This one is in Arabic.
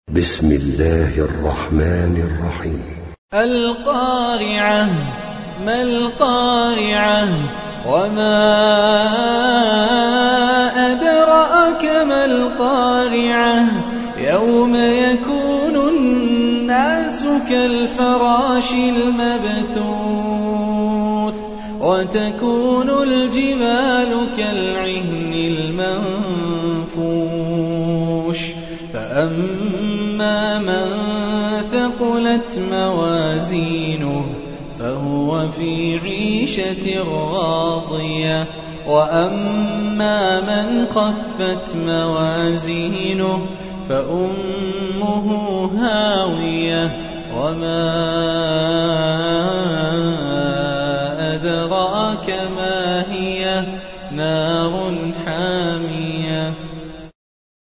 بسم الله الرحمن الرحيم. القارعة. ما القارعة؟ وما أدراك ما القارعة؟ يوم يكون الناس كالفراش المبثوث وتكون الجبال كالعهن المنفوش فأما من ثقلت موازينه فهو في عيشة راضية وأما من خفت موازينه فأمه هاوية وما